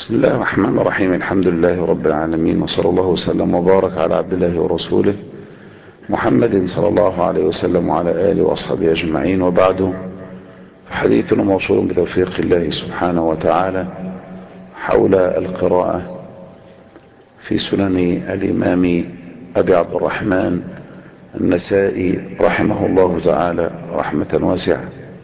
بسم الله الرحمن الرحيم. الحمد لله رب العالمين، وصلى الله وسلم وبارك على عبد الله ورسوله محمد صلى الله عليه وسلم وعلى آله وأصحابه أجمعين، وبعد. حديثنا موصول بتوفيق الله سبحانه وتعالى حول القراءة في سنن الإمام أبي عبد الرحمن النسائي رحمه الله تعالى رحمة واسعة.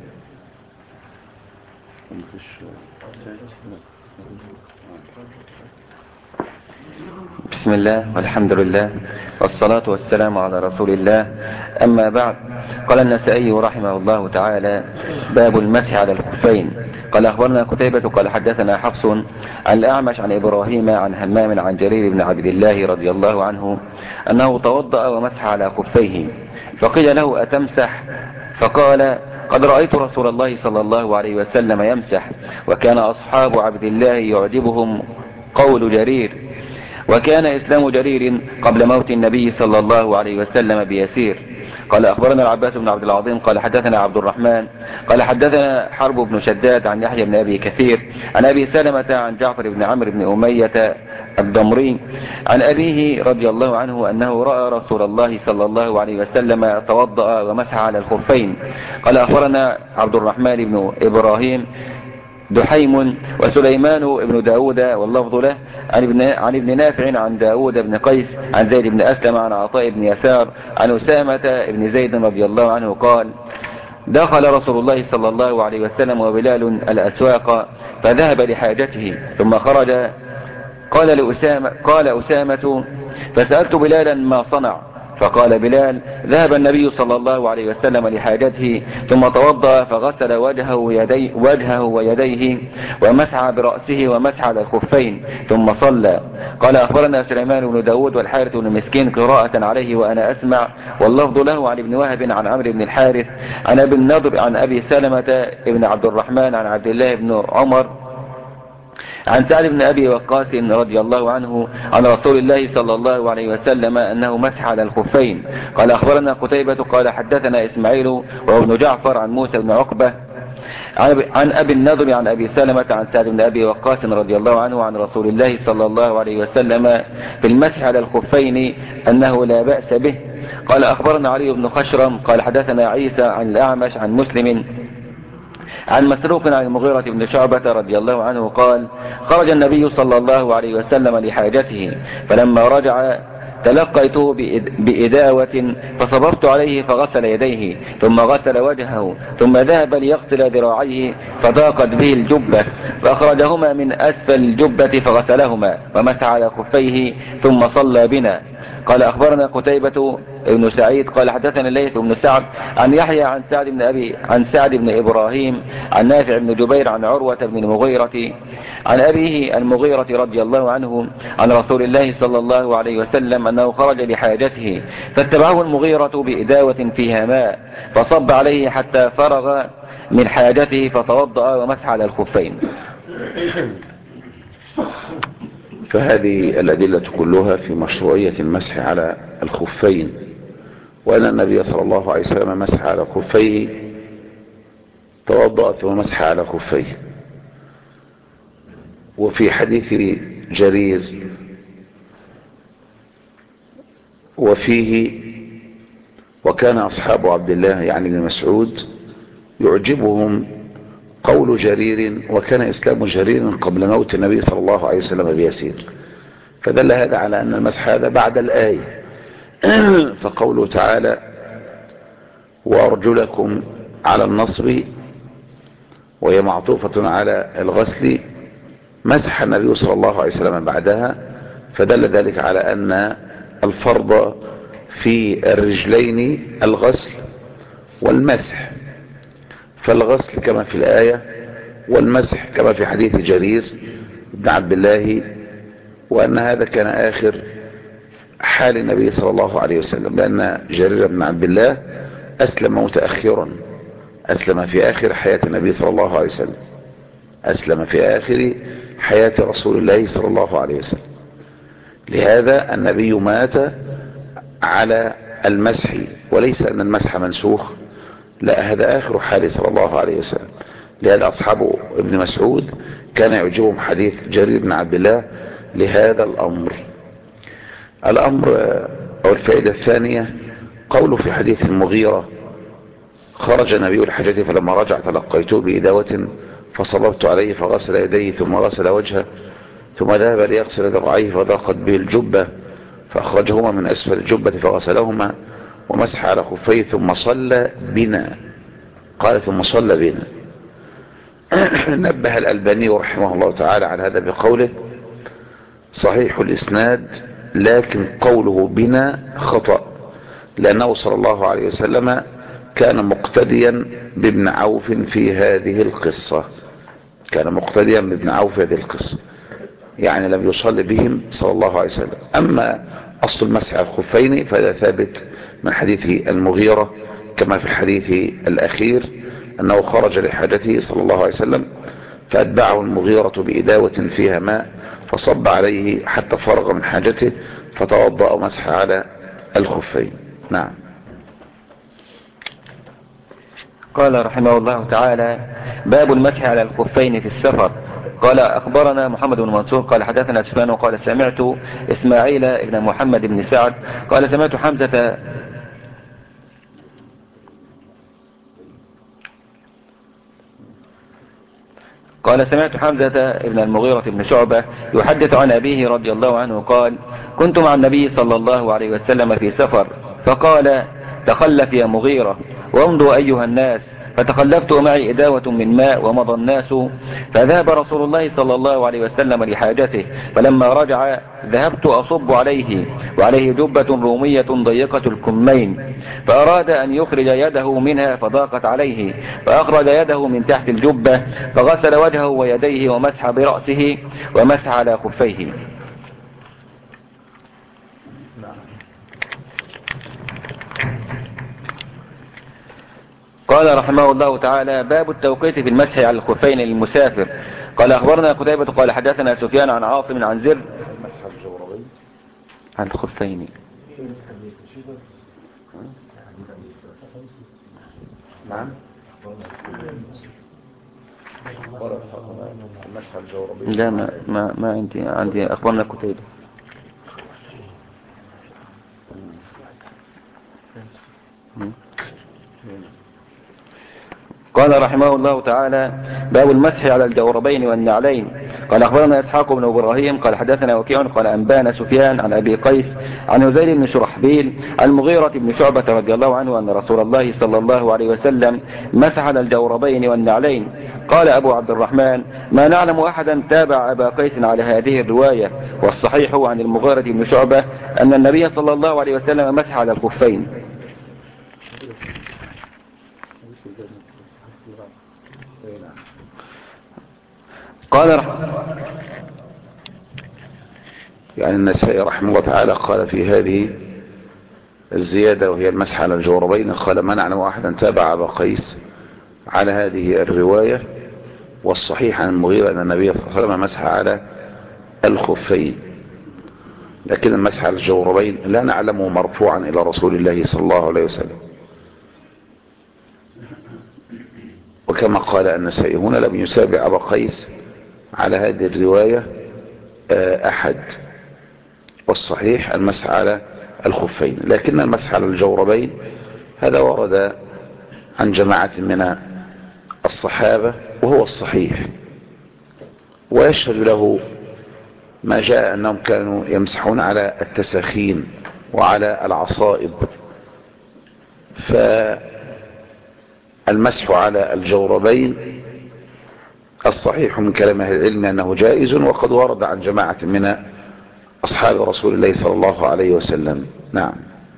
بسم الله والحمد لله والصلاة والسلام على رسول الله. أما بعد، قال النسائي رحمه الله تعالى: باب المسح على الخفين. قال أخبرنا قتيبة قال حدثنا حفص عن الأعمش عن إبراهيم عن همام عن جرير بن عبد الله رضي الله عنه أنه توضأ ومسح على خفيه، فقيل له: أتمسح؟ فقال: قد رأيت رسول الله صلى الله عليه وسلم يمسح، وكان أصحاب عبد الله يعجبهم قول جرير، وكان إسلام جرير قبل موت النبي صلى الله عليه وسلم بيسير. قال أخبرنا العباس بن عبد العظيم قال حدثنا عبد الرحمن قال حدثنا حرب بن شداد عن يحيى بن أبي كثير عن أبي سلمة عن جعفر بن عمرو بن أمية الضمري عن أبيه رضي الله عنه أنه رأى رسول الله صلى الله عليه وسلم توضأ ومسح على الخفين. قال أخبرنا عبد الرحمن بن إبراهيم دحيم وسليمان بن داود واللفظ له عن ابن نافع عن داود بن قيس عن زيد بن أسلم عن عطاء بن يسار عن أسامة بن زيد رضي الله عنه قال: دخل رسول الله صلى الله عليه وسلم وبلال الأسواق فذهب لحاجته ثم خرج. قال أسامة: فسألت بلالا ما صنع، فقال بلال: ذهب النبي صلى الله عليه وسلم لحاجته ثم توضأ فغسل وجهه ويديه ومسح برأسه ومسح على الخفين ثم صلى. قال أخبرنا سليمان بن داود والحارث بن مسكين قراءة عليه وأنا أسمع، واللفظ له عن ابن وهب عن عمرو بن الحارث عن أبي النضر عن أبي سلمة بن عبد الرحمن عن عبد الله بن عمر عن سعد بن أبي وقاص رضي الله عنه عن رسول الله صلى الله عليه وسلم أنه مسح على الخفين. قال أخبرنا قتيبة قال حدثنا إسماعيل وابن جعفر عن موسى بن عقبة عن أبي النضر عن أبي سلمة عن سعد بن أبي وقاص رضي الله عنه عن رسول الله صلى الله عليه وسلم في المسح على الخفين أنه لا بأس به. قال أخبرنا علي بن خشرم قال حدثنا عيسى عن الأعمش عن مسلم عن مسروق عن المغيرة بن شعبة رضي الله عنه قال: خرج النبي صلى الله عليه وسلم لحاجته، فلما رجع تلقيته بإداوة فصببت عليه فغسل يديه ثم غسل وجهه ثم ذهب ليغسل ذراعيه فضاقت به الجبة فأخرجهما من أسفل الجبة فغسلهما ومسح على خفيه ثم صلى بنا. قال أخبرنا قتيبة ابن سعيد قال حدثنا الليث بن سعد عن يحيى عن سعد بن إبراهيم عن نافع بن جبير عن عروة بن المغيرة عن أبيه المغيرة رضي الله عنه عن رسول الله صلى الله عليه وسلم أنه خرج لحاجته فاتبعه المغيرة بإداوة فيها ماء فصب عليه حتى فرغ من حاجته فتوضأ ومسح على الخفين. فهذه الأدلة كلها في مشروعية المسح على الخفين، وأن النبي صلى الله عليه وسلم مسح على خفيه، توضأ ثم مسح على خفيه. وفي حديث جرير وفيه: وكان أصحاب عبد الله يعني بن مسعود يعجبهم قول جرير، وكان إسلام جرير قبل موت النبي صلى الله عليه وسلم بيسير. فدل هذا على أن المسح هذا بعد الآية. فقوله تعالى: وأرجلكم على النصب، وهي معطوفة على الغسل، مسح النبي صلى الله عليه وسلم بعدها، فدل ذلك على أن الفرض في الرجلين الغسل والمسح، فالغسل كما في الآية والمسح كما في حديث جرير بن عبد الله، وأن هذا كان آخر حال النبي صلى الله عليه وسلم، لأن جرير بن عبد الله أسلم متأخرا، أسلم في آخر حياة النبي صلى الله عليه وسلم، أسلم في آخر حياة رسول الله صلى الله عليه وسلم. لهذا النبي مات على المسح، وليس أن المسح منسوخ، لا، هذا آخر حاله صلى الله عليه وسلم. لهذا أصحاب ابن مسعود كان يعجبهم حديث جرير بن عبد الله لهذا الأمر أو الفائدة الثانية قوله في حديث المغيرة: خرج النبي الحجة فلما رجع تلقيته بإداوة فصببت عليه فغسل يديه ثم غسل وجهه ثم ذهب ليغسل ذراعيه فضاقت به الجبة فأخرجهما من أسفل الجبة فغسلهما ومسح على خفيه ثم صلى بنا. قال ثم صلى بنا. نبه الألباني رحمه الله تعالى على هذا بقوله: صحيح الإسناد لكن قوله بنا خطأ، لأنه صلى الله عليه وسلم كان مقتديا بابن عوف في هذه القصة. كان مقتديا بابن عوف في هذه القصة، يعني لم يصلي بهم صلى الله عليه وسلم. أما أصل المسح على الخفين فهذا ثابت من حديث المغيرة، كما في الحديث الأخير أنه خرج لحاجته صلى الله عليه وسلم فأتبعه المغيرة بإداوة فيها ماء فصب عليه حتى فرغ من حاجته فتوضأ ومسح على الخفين. نعم. قال رحمه الله تعالى: باب المسح على الخفين في السفر. قال أخبرنا محمد بن منصور قال حدثنا سفيان قال سمعت إسماعيل ابن محمد بن سعد قال سمعت حمزة ابن المغيرة بن شعبة يحدث عن أبيه رضي الله عنه قال: كنت مع النبي صلى الله عليه وسلم في سفر فقال: تخلف يا مغيرة وامضوا أيها الناس. فتخلفت معي إداوة من ماء ومضى الناس، فذهب رسول الله صلى الله عليه وسلم لحاجته، فلما رجع ذهبت أصب عليه وعليه جبة رومية ضيقة الكمين، فأراد أن يخرج يده منها فضاقت عليه، فأخرج يده من تحت الجبة فغسل وجهه ويديه ومسح برأسه ومسح على خفيه. قال رحمه الله تعالى: باب التوقيت في المسح على الخفين للمسافر. قال أخبرنا قتيبة قال حدثنا سفيان عن عاصم عن زر على الخفين. نعم. لا ما عندي أخبرنا قتيبة. قال رحمه الله تعالى: باب المسح على الجوربين والنعلين. قال أخبرنا إسحاق بن إبراهيم قال حدثنا وكيع قال أنبانا سفيان عن أبي قيس عن هذيل بن شرحبيل المغيرة بن شعبة رضي الله عنه أن رسول الله صلى الله عليه وسلم مسح على الجوربين والنعلين. قال أبو عبد الرحمن: ما نعلم أحدا تابع أبا قيس على هذه الرواية، والصحيح عن المغيرة بن شعبة أن النبي صلى الله عليه وسلم مسح على الخفين. قال يعني النسائي رحمه الله تعالى قال في هذه الزيادة وهي المسح على الجوربين، قال ما نعلم أحدا تابع أبا قيس على هذه الرواية، والصحيح عن المغيرة أن النبي صلى الله عليه وسلم مسح على الخفين. لكن المسح على الجوربين لا نعلمه مرفوعا إلى رسول الله صلى الله عليه وسلم. وكما قال النسائي هنا لم يتابع أبا قيس على هذه الرواية أحد، والصحيح المسح على الخفين. لكن المسح على الجوربين هذا ورد عن جماعة من الصحابة وهو الصحيح، ويشهد له ما جاء أنهم كانوا يمسحون على التساخين وعلى العصائب. فالمسح على الجوربين الصحيح من كلام أهل العلم أنه جائز، وقد ورد عن جماعة من أصحاب رسول الله صلى الله عليه وسلم. نعم.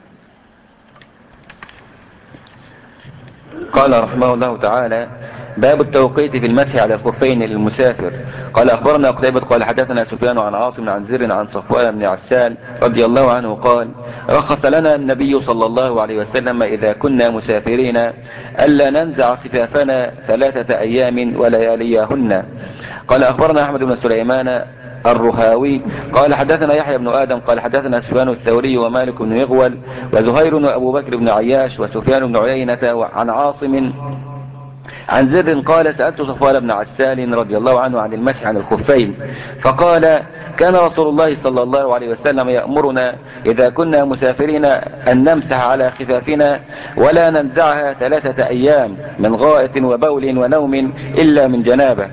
قال رحمه الله تعالى: باب التوقيت في المسح على الخفين للمسافر. قال أخبرنا قتيبة قال حدثنا سفيان عن عاصم عن زر عن صفوان بن عسال رضي الله عنه قال: رخص لنا النبي صلى الله عليه وسلم إذا كنا مسافرين ألا ننزع خفافنا 3 أيام ولياليهن. قال أخبرنا أحمد بن سليمان الرهاوي قال حدثنا يحيى بن آدم قال حدثنا سفيان الثوري ومالك بن يغول وزهير وأبو بكر بن عياش وسفيان بن عيينة عن عاصم عن زر قال سألت صفوان بن عسال رضي الله عنه عن المسح عن الخفين فقال كان رسول الله صلى الله عليه وسلم يأمرنا إذا كنا مسافرين أن نمسح على خفافنا ولا ننزعها 3 أيام من غائط وبول ونوم إلا من جنابه.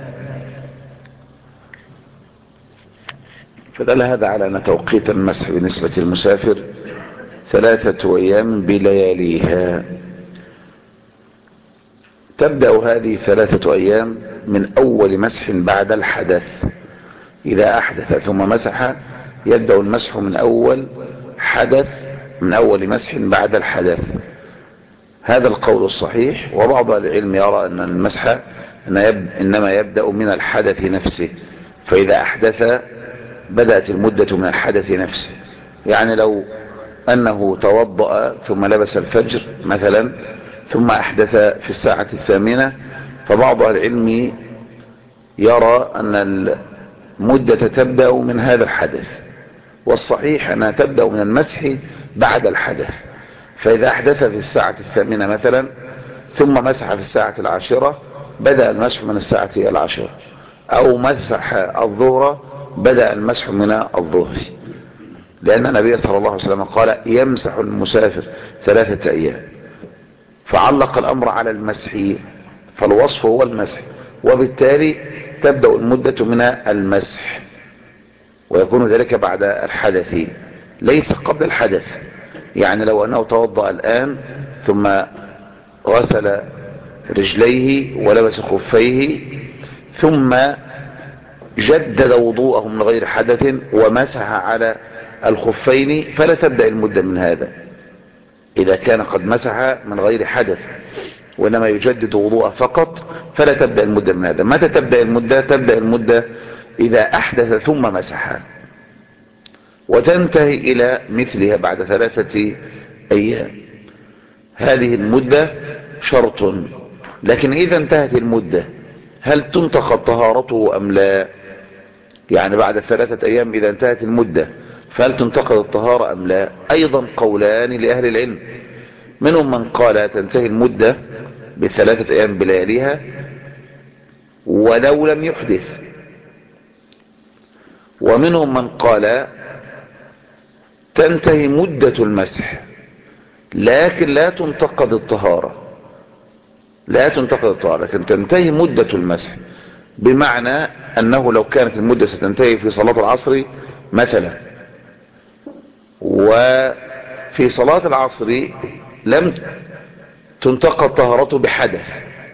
فدل هذا على أن توقيت المسح بالنسبة للمسافر 3 أيام بلياليها. تبدأ هذه 3 أيام من أول مسح بعد الحدث. إذا أحدث ثم مسح يبدأ المسح من أول حدث، من أول مسح بعد الحدث. هذا القول الصحيح. وبعض العلم يرى أن المسح إنما يبدأ من الحدث نفسه، فإذا أحدث بدأت المدة من الحدث نفسه. يعني لو أنه توضأ ثم لبس الفجر مثلا ثم أحدث في الساعة 8، فبعض العلم يرى أن المدة تبدأ من هذا الحدث، والصحيح أنها تبدأ من المسح بعد الحدث. فإذا أحدث في الساعة 8 مثلا ثم مسح في الساعة 10 بدأ المسح من الساعة 10، أو مسح الظهر بدأ المسح من الظهر، لأن النبي صلى الله عليه وسلم قال يمسح المسافر 3 أيام، فعلق الأمر على المسح، فالوصف هو المسح، وبالتالي تبدأ المدة من المسح، ويكون ذلك بعد الحدث ليس قبل الحدث. يعني لو أنه توضأ الآن ثم غسل رجليه ولبس خفيه ثم جدد وضوءه من غير حدث ومسح على الخفين فلا تبدأ المدة من هذا، إذا كان قد مسح من غير حدث وإنما يجدد وضوءه فقط فلا تبدأ المدة من هذا. متى تبدأ المدة؟ تبدأ المدة إذا أحدث ثم مسح، وتنتهي إلى مثلها بعد 3 أيام. هذه المدة شرط، لكن إذا انتهت المدة هل تنتقض طهارته أم لا؟ يعني بعد 3 أيام إذا انتهت المدة فهل تنتقض الطهارة أم لا؟ أيضا قولان لأهل العلم، منهم من قال تنتهي المدة ب3 أيام بلياليها ولو لم يحدث، ومنهم من قال تنتهي مدة المسح لكن لا تنتقض الطهارة، لا تنتقض الطهارة لكن تنتهي مدة المسح، بمعنى أنه لو كانت المدة ستنتهي في صلاة العصر مثلا، وفي صلاة العصر لم تنتقض طهارته بحدث،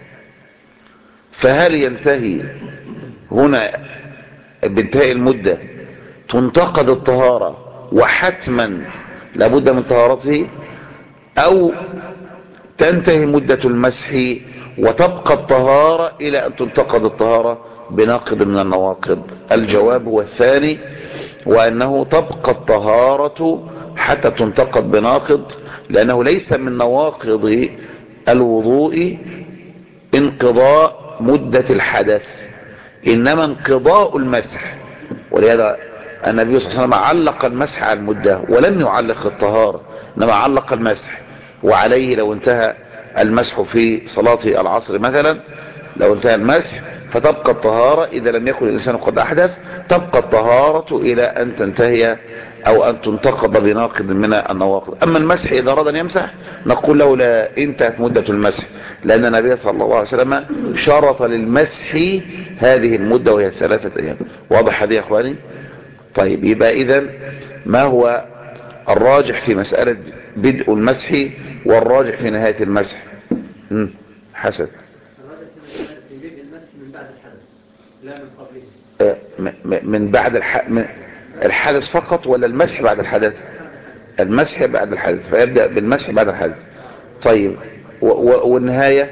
فهل ينتهي هنا بانتهاء المدة تنتقض الطهارة وحتما لابد من طهارته، أو تنتهي مدة المسح وتبقى الطهارة إلى أن تنتقض الطهارة بناقض من النواقض؟ الجواب هو الثاني، وأنه تبقى الطهارة حتى تنتقض بناقض، لأنه ليس من نواقض الوضوء انقضاء مدة الحدث، إنما انقضاء المسح. ولهذا النبي صلى الله عليه وسلم علق المسح على المدة ولم يعلق الطهارة، إنما علق المسح. وعليه لو انتهى المسح في صلاة العصر مثلا، لو انتهى المسح فتبقى الطهارة، إذا لم يكن الإنسان قد أحدث تبقى الطهارة إلى أن تنتهي أو أن تنتقض بناقض من النواقض. أما المسح إذا أراد أن يمسح نقول له لا، انتهت مدة المسح، لأن النبي صلى الله عليه وسلم شرط للمسح هذه المدة وهي 3 أيام. واضح هذه يا أخواني؟ طيب، يبقى إذن ما هو الراجح في مسألة بدء المسح والراجح في نهاية المسح؟ حسن. الراجح في بدء المسح من بعد الحدث لا من قبله. من بعد الحدث فقط ولا المسح بعد الحدث؟ المسح بعد الحدث، فيبدأ بالمسح بعد الحدث. طيب، والنهاية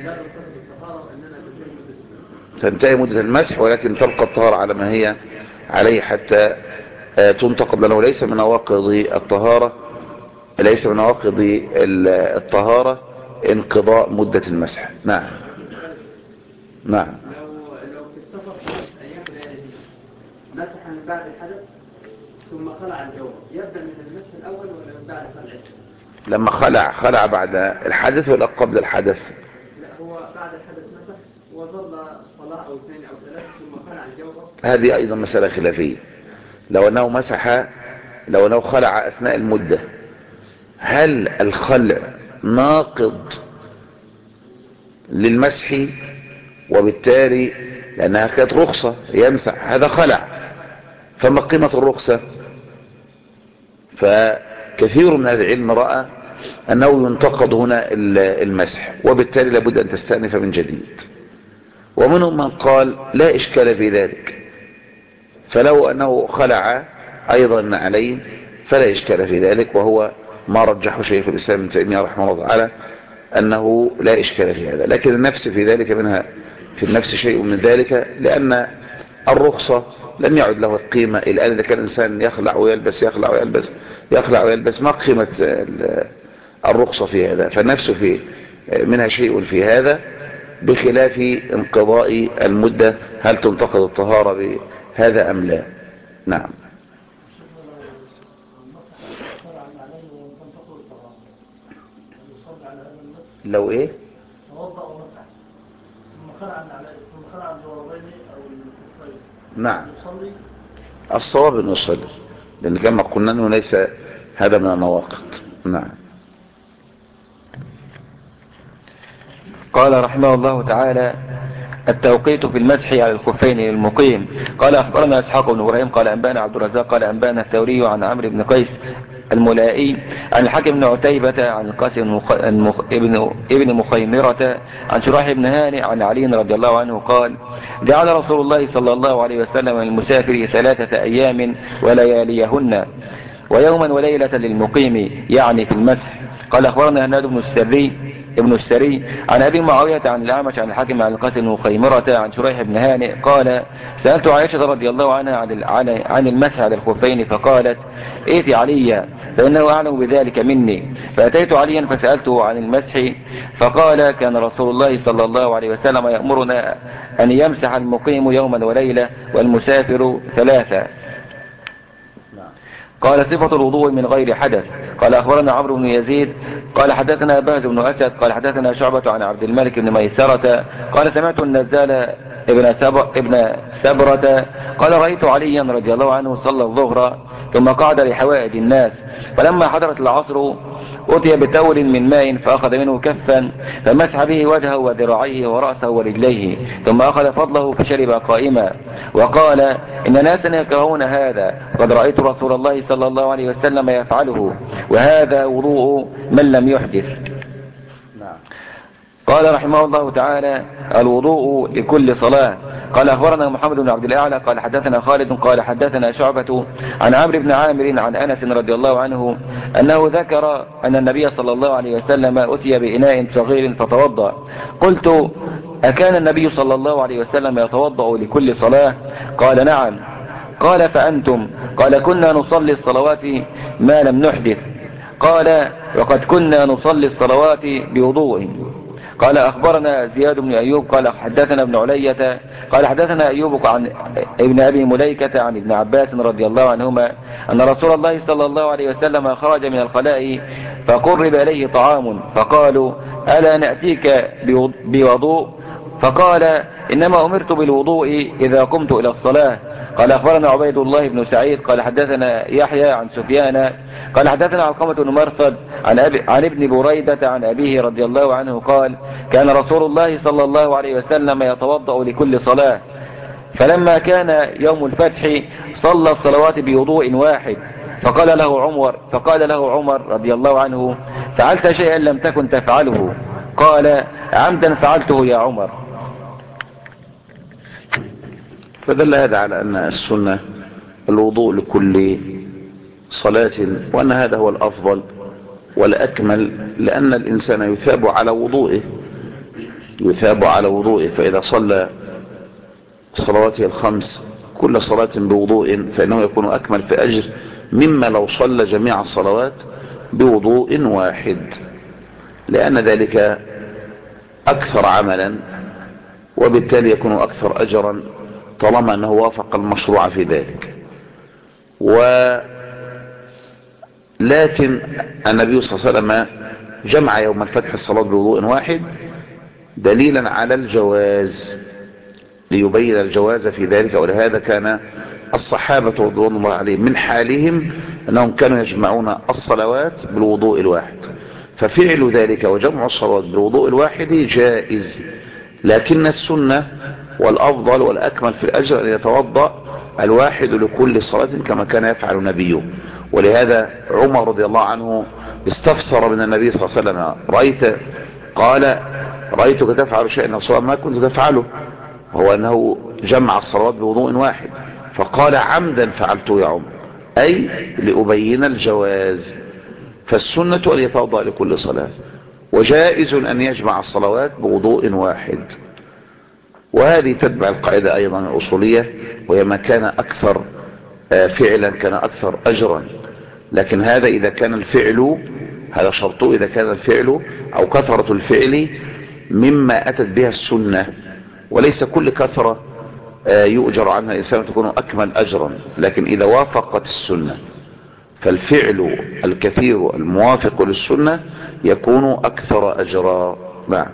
تنتهي مدة المسح ولكن تبقى الطهارة على ما هي عليه حتى تنتقض، لأنه ليس من نواقض الطهارة، ليس من نواقض الطهارة انقضاء مدة المسح. نعم نعم. لو في السفر 5 أيام ليالي مسح من بعد الحدث ثم خلع الجو، يبدأ من المسح الأول ولا من بعد خلعه؟ لما خلع بعد الحدث ولا قبل الحدث؟ لا، هو هو بعد الحدث مسح وظل صلاة أو اثنين أو ثلاث ثم خلع الجوهر. هذه أيضا مسألة خلافية. لو أنه خلع أثناء المدة، هل الخلع ناقض للمسح؟ وبالتالي لأنها كانت رخصة يمسح، هذا خلع، فما قيمة الرخصة؟ فكثير من العلم رأى أنه ينتقد هنا المسح، وبالتالي لابد أن تستأنف من جديد. ومنهم من قال لا إشكال في ذلك، فلو أنه خلع أيضا عليه فلا إشكال في ذلك، وهو ما رجحه شيخ الإسلام ابن تيمية رحمه الله تعالى أنه لا إشكال في هذا. لكن النفس في ذلك منها في النفس شيء من ذلك، لأن الرخصة لم يعد له القيمة. الآن إذا كان الإنسان يخلع ويلبس يخلع ويلبس يخلع ويلبس، ما قيمة الرخصة في هذا؟ فالنفس في منها شيء في هذا، بخلاف انقضاء المدة، هل تنتقض الطهارة بهذا أم لا؟ نعم. لو ايه توضأ ومسح ثم خلع الجوربين او الكفين، نعم يصلي؟ الصواب انه يصلي، لان كما قلنا انه ليس هذا من النواقض. نعم. قال رحمه الله تعالى: التوقيت في المسح على الخفين للمقيم. قال أخبرنا إسحاق بن إبراهيم قال أنبانا عبد الرزاق قال أنبانا الثوري عن عمرو بن قيس الملائي عن الحكم بن عتيبة عن القاسم ابن مخيمرة عن شراح بن هانئ عن علي رضي الله عنه قال: جعل رسول الله صلى الله عليه وسلم للمسافر 3 أيام ولياليهن ويوما وليلة للمقيم، يعني في المسح. قال أخبرنا هناد ابن السري عن أبي معاوية عن الأعمش عن الحاكم عن القاسم بن خيمرة عن شريح بن هانئ قال: سألت عائشة رضي الله عنها عن المسح على الخفين، فقالت: ائت علي فإنه أعلم بذلك مني. فأتيت عليا فسألته عن المسح، فقال: كان رسول الله صلى الله عليه وسلم يأمرنا أن يمسح المقيم يوما وليلة والمسافر 3. قال: صفة الوضوء من غير حدث. قال أخبرنا عمرو بن يزيد قال حدثنا بهز بن أسد قال حدثنا شعبة عن عبد الملك بن ميسرة قال سمعت النزال ابن سبرة قال: رأيت عليا رضي الله عنه صلى الظهر ثم قعد لحوائج الناس، فلما حضرت العصر أتي بتور من ماء فأخذ منه كفا فمسح به وجهه وذراعيه ورأسه ورجليه، ثم أخذ فضله فشرب قائما، وقال: إن ناسا يكرهون هذا، وقد رأيت رسول الله صلى الله عليه وسلم يفعله، وهذا وضوء من لم يحدث. قال رحمه الله تعالى: الوضوء لكل صلاة. قال أخبرنا محمد بن عبد الأعلى قال حدثنا خالد قال حدثنا شعبة عن عمرو بن عامر عن أنس رضي الله عنه أنه ذكر أن النبي صلى الله عليه وسلم أتي بإناء صغير فتوضأ. قلت: أكان النبي صلى الله عليه وسلم يتوضأ لكل صلاة؟ قال: نعم. قال: فأنتم؟ قال: كنا نصلي الصلوات ما لم نحدث. قال: وقد كنا نصلي الصلوات بوضوء. قال أخبرنا زياد بن أيوب قال حدثنا ابن علية قال حدثنا أيوب عن ابن أبي مليكة عن ابن عباس رضي الله عنهما أن رسول الله صلى الله عليه وسلم خرج من الخلاء فقرب إليه طعام، فقالوا: ألا نأتيك بوضوء؟ فقال: إنما أمرت بالوضوء إذا قمت إلى الصلاة. قال أخبرنا عبيد الله بن سعيد قال حدثنا يحيى عن سفيان قال حدثنا علقمة بن مرثد عن ابن بريدة عن أبيه رضي الله عنه قال: كان رسول الله صلى الله عليه وسلم يتوضأ لكل صلاة، فلما كان يوم الفتح صلى الصلوات بوضوء واحد، فقال له عمر رضي الله عنه: فعلت شيئا لم تكن تفعله؟ قال: عمدا فعلته يا عمر. فدل هذا على أن السنة الوضوء لكل صلاة، وأن هذا هو الأفضل والأكمل، لأن الإنسان يثاب على وضوئه، فإذا صلى صلواته الخمس كل صلاة بوضوء فإنه يكون أكمل في أجر مما لو صلى جميع الصلوات بوضوء واحد، لأن ذلك أكثر عملا وبالتالي يكون أكثر أجرا طالما أنه وافق المشروع في ذلك. لكن النبي صلى الله عليه وسلم جمع يوم الفتح الصلاة بوضوء واحد، دليلا على الجواز، ليبين الجواز في ذلك. ولهذا كان الصحابة رضوان الله عليهم من حالهم أنهم كانوا يجمعون الصلوات بالوضوء الواحد، ففعل ذلك وجمع الصلوات بالوضوء الواحد جائز، لكن السنة والأفضل والأكمل في الأجر أن يتوضأ الواحد لكل صلاة كما كان يفعل نبيه. ولهذا عمر رضي الله عنه استفسر من النبي صلى الله عليه وسلم: قال: رأيتك تفعل شيئا ما كنت تفعله، وهو أنه جمع الصلوات بوضوء واحد. فقال: عمدا فعلته يا عمر، أي لأبين الجواز. فالسنة أن يتوضأ لكل صلاة، وجائز أن يجمع الصلوات بوضوء واحد. وهذه تتبع القاعدة أيضا الأصولية، وهي ما كان أكثر فعلا كان أكثر أجرا. لكن هذا إذا كان الفعل، هذا شرطه، إذا كان الفعل أو كثرة الفعل مما أتت بها السنة، وليس كل كثرة يؤجر عنها الإنسان تكون أكمل أجرا، لكن إذا وافقت السنة فالفعل الكثير الموافق للسنة يكون أكثر أجرا. نعم.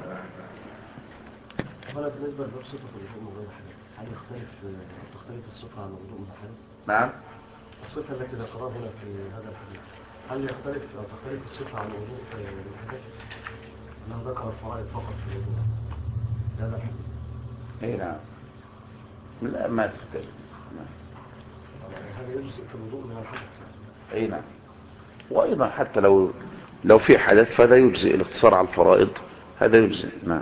هل بالنسبة لصفة الوضوء من غير حدث هل تختلف الصفة عن الوضوء من حدث؟ نعم. الصفة التي ذكرها هنا في هذا الحديث هل تختلف الصفة عن الوضوء من حدث؟ أنه ذكر الفرائض فقط في الوضوء هذا الحديث. اي نعم. لا ما تختلف. هذا يجزئ في الوضوء من الحدث. اي نعم. وايضا حتى لو في حدث فهذا يجزئ، الاقتصار على الفرائض هذا يجزئ. نعم.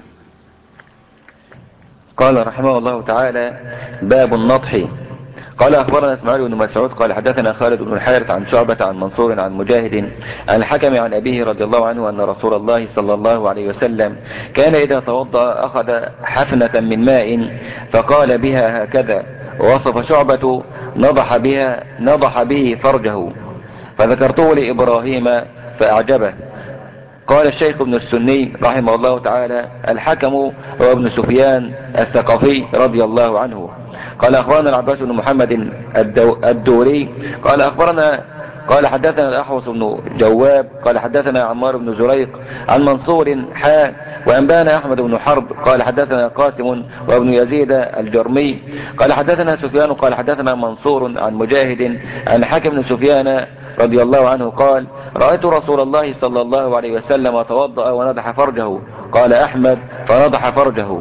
قال رحمه الله تعالى: باب النطح. قال أخبرنا إسماعيل بن مسعود قال حدثنا خالد بن الحارث عن شعبة عن منصور عن مجاهد عن الحكم عن أبيه رضي الله عنه أن رسول الله صلى الله عليه وسلم كان إذا توضأ أخذ حفنة من ماء فقال بها هكذا، ووصف شعبة نضح به فرجه، فذكرته لإبراهيم فأعجبه. قال الشيخ ابن السني رحمه الله تعالى: الحكم هو ابن سفيان الثقفي رضي الله عنه. قال أخبرنا العباس بن محمد الدوري قال حدثنا الأحوص بن جواب قال حدثنا عمار بن زريق عن منصور وأنبانا أحمد بن حرب قال حدثنا قاسم وابن يزيد الجرمي قال حدثنا سفيان قال حدثنا منصور عن مجاهد عن حكم بن سفيان رضي الله عنه قال: رأيت رسول الله صلى الله عليه وسلم توضأ ونضح فرجه. قال أحمد: فنضح فرجه.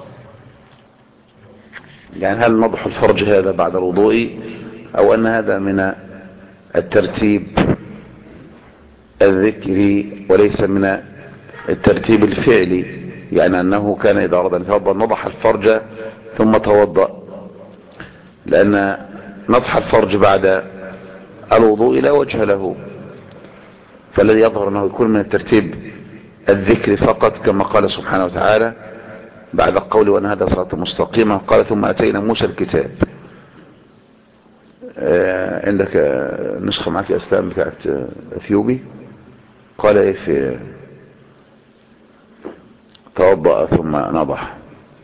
يعني هل نضح الفرج هذا بعد الوضوء، أو أن هذا من الترتيب الذكري وليس من الترتيب الفعلي؟ يعني أنه كان إذا أراد أن يتوضأ نضح الفرج ثم توضأ، لأن نضح الفرج بعد الوضوء لا وجه له، فالذي يظهر أنه يكون من الترتيب الذكري فقط، كما قال سبحانه وتعالى بعد القول وأن هذا صراط مستقيمة قال: ثم أتينا موسى الكتاب. عندك نسخة معك يا أسلام بتاعت أثيوبي؟ قال إيه في توضأ ثم نضح،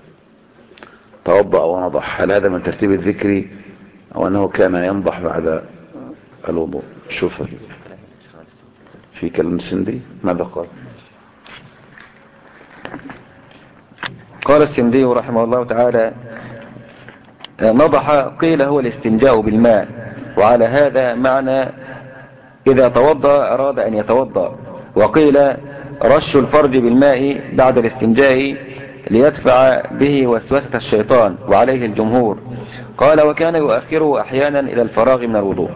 توضأ ونضح، هل هذا من ترتيب الذكري أو أنه كان ينضح بعد الوضوء؟ شوف في كلام السندي ماذا قال؟ قال السندي رحمه الله تعالى: نضح قيل هو الاستنجاء بالماء، وعلى هذا معنى إذا توضأ أراد أن يتوضأ، وقيل رش الفرج بالماء بعد الاستنجاء ليدفع به وسوسة الشيطان، وعليه الجمهور. قال: وكان يؤخره أحيانا إلى الفراغ من الوضوء.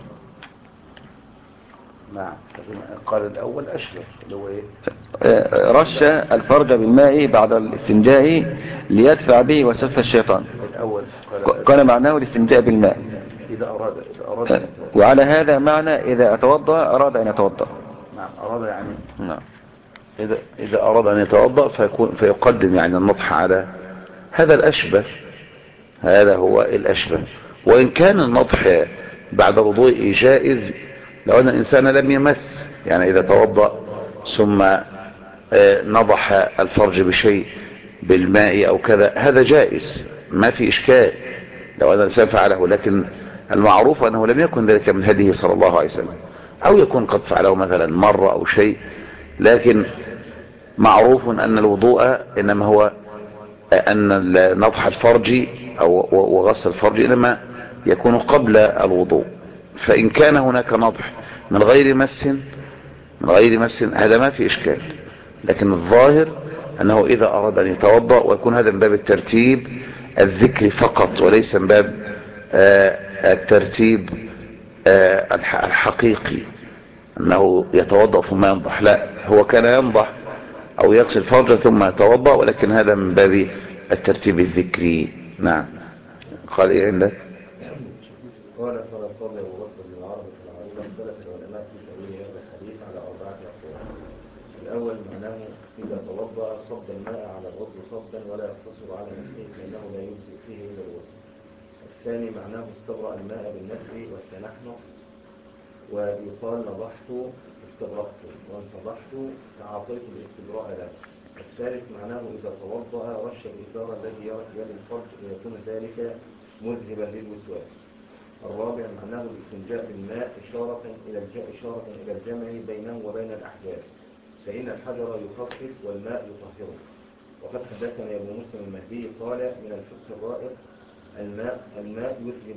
نعم. قال الأول أشبه اللي هو إيه؟ رش الفرج بالماء بعد الاستنجاء ليدفع به وسوسة الشيطان. الأول قال معناه الاستنجاء بالماء إذا أراد وعلى هذا معنى إذا أتوضأ أراد أن يتوضأ. نعم. أراد يعني نعم. إذا أراد أن يتوضأ فيقدم يعني النضح على هذا الأشبه، هذا هو الأشبه. وإن كان النضح بعد الوضوء جائز لو أن الإنسان لم يمس، يعني إذا توضأ ثم نضح الفرج بشيء بالماء أو كذا هذا جائز ما في إشكال لو أن الإنسان فعله، لكن المعروف أنه لم يكن ذلك من هديه صلى الله عليه وسلم، أو يكون قد فعله مثلا مرة أو شيء، لكن معروف أن الوضوء إنما هو أن نضح الفرج أو وغسل الفرج إنما يكون قبل الوضوء. فإن كان هناك نضح من غير مس هذا ما في إشكال، لكن الظاهر أنه إذا أراد أن يتوضأ، ويكون هذا من باب الترتيب الذكري فقط وليس من باب الترتيب الحقيقي أنه يتوضأ ثم ينضح، لا، هو كان ينضح أو يغسل فرجه ثم يتوضأ، ولكن هذا من باب الترتيب الذكري. نعم. قال إيه عندك؟ قال فلا صلى وغسل من العرب في العريضة. اختلف العلماء في تأويل هذا الحديث على 4 أقوال. الأول معناه إذا توضأ صب الماء على العضو صبا ولا يقتصر على نفسه لأنه لا يجزئ فيه إلا الوضوء. الثاني معناه استبرأ الماء بالنفس والتنحنح، ويقال نضحت استبرأت وانتضحت فأعطيت الاستبراء له. الثالث معناه إذا توضأ رش الإثار الذي يلي الفرج ليكون ذلك مذهبا للوسواس. الرابع معناه الاستنجاء بالماء إشارة إلى الجمع بينه وبين الأحجار، فإن الحجر يخفف والماء يطهره. وقد حدثنا ابن مسلم المهدي قال من الفقه الرائع الماء يذهب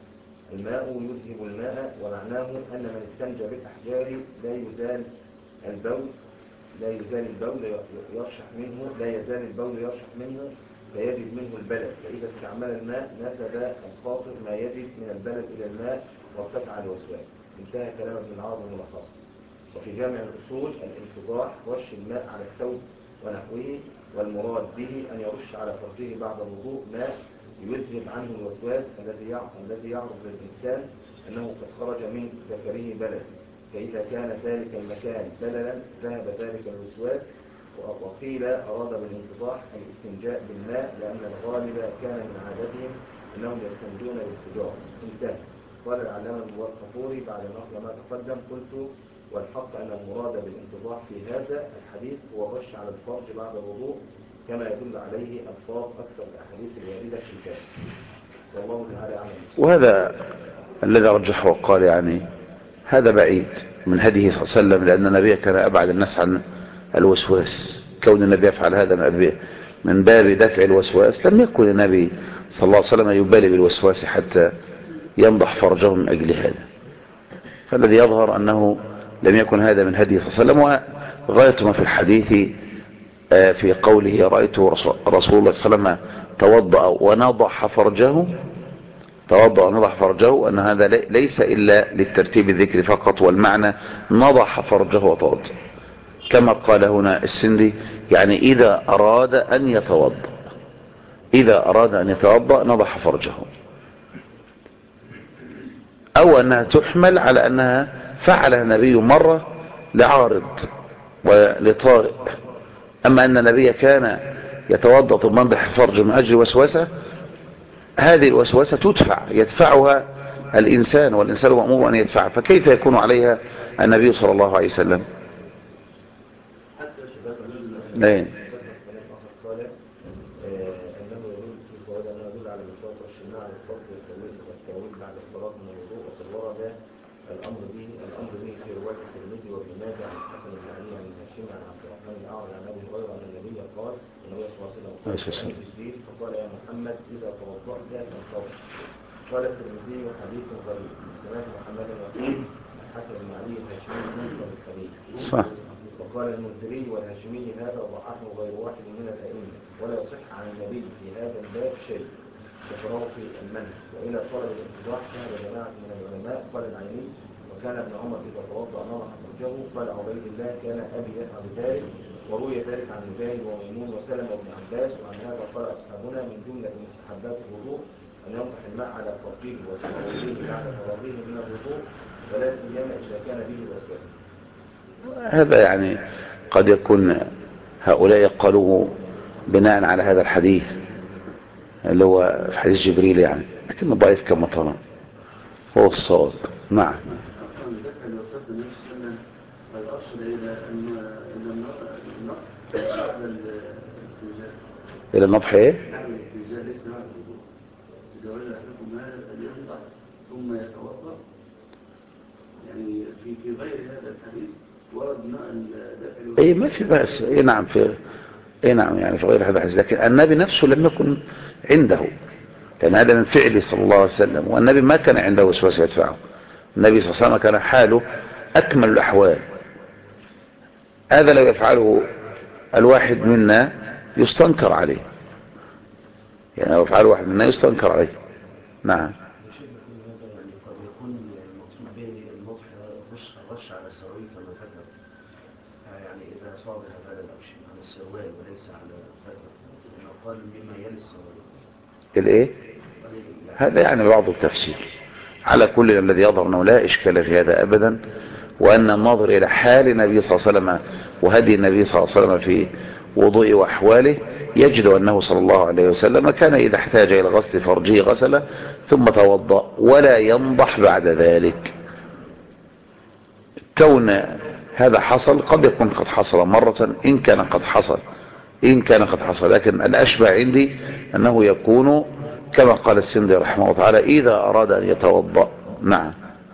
الماء، ومعناه أن من استنجى بالأحجار لا يزال البول يرشح منه فيجد منه البلد، فإذا استعمل الماء نسب الخاطر ما يجد من البلد إلى الماء وارتفع الوسواس. انتهى كلام ابن العربي ملخصا. وفي جامع الأصول الانفضاح رش الماء على الثوب ونحوه، والمراد به أن يرش على فرجه بعد الوضوء ماء يذهب عنه الوسواس الذي يعرض للإنسان أنه قد خرج من ذكره بلد، فإذا كان ذلك المكان بللا ذهب ذلك الوسواس. وقيل أراد بالانفضاح الاستنجاء بالماء لأن الغالب كان من عادتهم أنهم يستنجون بالحجارة. انتهى. قال العلامة الطفوري بعد نقل ما تقدم: قلت والحق أن المراد بالانفضاح في هذا الحديث هو الرش على الفرج بعد الوضوء، كما يدل عليه ألفاظ أكثر الأحاديث الواردة في الكتاب. والله تعالى أعلم. وهذا الذي رجحه وقال يعني هذا بعيد من هديه صلى الله عليه وسلم، لأن النبي كان أبعد الناس عن الوسواس. كون النبي يفعل هذا من باب دفع الوسواس، لم يكن النبي صلى الله عليه وسلم يبالي بالوسواس حتى ينضح فرجه من أجل هذا. فالذي يظهر أنه لم يكن هذا من هديه صلى الله عليه وسلم. وغاية ما في الحديث في قوله رأيت رسول الله صلى الله عليه وسلم توضأ ونضح فرجه، أن هذا ليس إلا للترتيب الذكري فقط، والمعنى نضح فرجه وتوضأ، كما قال هنا السندي، يعني إذا أراد أن يتوضأ نضح فرجه، أو أنها تحمل على أنها فعلها النبي مرة لعارض ولطارئ. أما أن النبي كان يتوضأ ثم ينضح فرجه من أجل وسوسة، هذه الوسوسة يدفعها الإنسان، والإنسان مأمور أن يدفعها، فكيف يكون عليها النبي صلى الله عليه وسلم؟ نعم. قال أنه يدل في فوائد أنه يدل على مشروع رش الماء على الفرج والتأويل بعد الصلاة من الوضوء. وقد ورد الأمر به في رواية الترمذي وابن ماجه عن الحسن بن علي عن هاشم عن عبد الرحمن الأعرج عن أبي هريرة أن النبي قال النبي صلى الله عليه وسلم جبريل فقال يا محمد إذا توضأت فانتظر. قال الترمذي حديث غريب سمعت محمدا يقول الحسن بن علي الهاشمي منكر الحديث. وقال المنذري والهاشمي هذا ضعفه غير واحد من الأئمة، ولا يصح عن النبي في هذا الباب شيء بخلاف المنهج. وإلى طلب الانتظار ذهب جماعة من العلماء. قال العيني وكان ابن عمر إذا توضأ نضح فرجه. قال عبيد الله كان أبي يفعل ذلك، وروي ذلك عن مجاهد وميمون وسلمة وابن عباس. وعن هذا قال أصحابنا من جملة مستحبات الوضوء أن ينضح الماء على فرجه وسمعويه بعد فراغه من الوضوء، ولا سيما إذا كان به وسواس. هذا يعني قد يكون هؤلاء قالوا بناء على هذا الحديث اللي هو في حديث جبريل يعني، لكنه ضعيف كما ترى، هو الصواب. نعم. إلى النضح إيه؟ ثم يتوضأ، يعني في غير هذا الحديث اي ما في بأس، اي نعم، اي نعم، يعني في غير هذا الحديث، لكن النبي نفسه لم يكن عنده، كان هذا من فعله صلى الله عليه وسلم، والنبي ما كان عنده وسواس يدفعه. النبي صلى الله عليه وسلم كان حاله أكمل الأحوال. هذا لو يفعله الواحد منا يستنكر عليه، يعني لو يفعله واحد منا يستنكر عليه. نعم. قد يكون المقصود به النصح غش على السواري كما ذكر، يعني إذا صاب هذا الأوشي على السروال وليس على فترة، إنه قال مما يلي السواري. الايه؟ هذا يعني بعض التفسير. على كل الذي يظهر انه لا اشكال في هذا ابدا، وان الناظر الى حال النبي صلى الله عليه وسلم وهدي النبي صلى الله عليه وسلم في وضوء واحواله يجد انه صلى الله عليه وسلم كان اذا احتاج الى غسل فرجه غسله ثم توضا ولا ينضح بعد ذلك. كون هذا حصل قد يكون قد حصل مرة إن كان قد حصل، لكن الأشبه عندي أنه يكون كما قال السندي رحمه الله تعالى إذا أراد أن يتوضأ. نعم.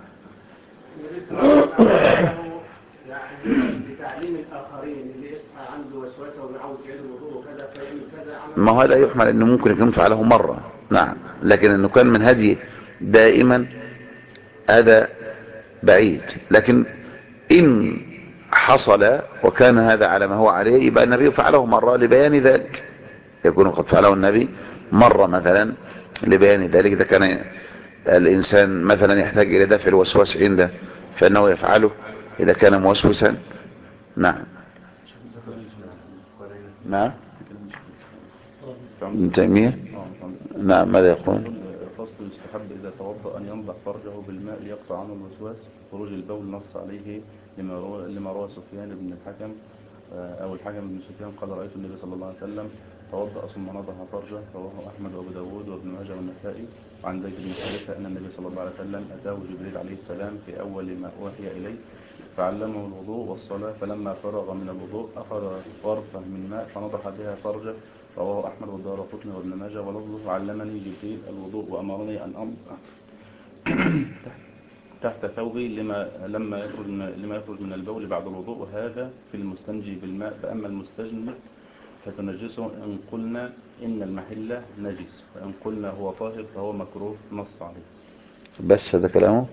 يعني بتعليم الآخرين اللي يصحى عنده وسوسة ويعود يعيد الوضوء وكذا فيعمل كذا عمل، ما هذا يحمل أنه ممكن يكون فعله مرة، نعم، لكن أنه كان من هدي دائما هذا بعيد. لكن إن حصل وكان هذا على ما هو عليه يبقى النبي فعله مرة لبيان ذلك، يكون قد فعله النبي مرة مثلا لبيان ذلك. إذا كان الإنسان مثلا يحتاج إلى دفع الوسواس عنده فإنه يفعله إذا كان موسوسا. نعم. نعم. ابن تيمية. نعم، ماذا يقول؟ فصل يستحب إذا توضأ أن ينضح فرجه بالماء ليقطع عنه الوسواس. خروج البول نص عليه لما روى سفيان بن الحكم أو الحكم بن سفيان قال رأيت النبي صلى الله عليه وسلم توضأ ثم نضح فرجه، رواه أحمد وأبو داود وابن ماجه والنسائي. وعن زيد بن حارثة أن النبي صلى الله عليه وسلم أتاه جبريل عليه السلام في أول ما أوحي إليه فعلمه الوضوء والصلاة، فلما فرغ من الوضوء أخذ غرفة من ماء فنضح بها فرجه، رواه أحمد والدارقطني وابن ماجه ولفظه علمني جبريل الوضوء وأمرني أن أنضح تحت ثوبي لما يخرج من البول بعد الوضوء، وهذا في المستنجي بالماء. فأما المستجمر فتنجسه إن قلنا إن المحل نجس، وإن قلنا هو طاهر فهو مكروه نص عليه. بس هذا كلامه؟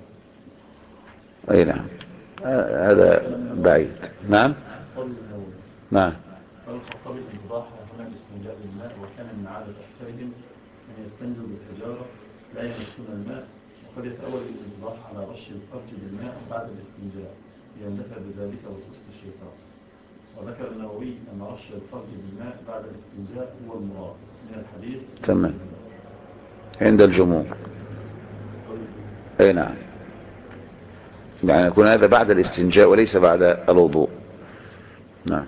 أي نعم. هذا بعيد. نعم. نعم. قال الخطابي الانضاح هنا الاستنجاء بالماء، وكان من عادة أكثرهم أن يستنجوا بالحجارة لا يمسون الماء، وقد يتأول الانضاح على رش الفرج بالماء بعد الاستنجاء ليندفع بذلك وسوسة الشيطان. وذكر النووي أن رش الفرج بالماء بعد الاستنجاء هو المراد من الحديث. تمام. عند الجمهور. أي نعم، يعني يكون هذا بعد الاستنجاء وليس بعد الوضوء. نعم.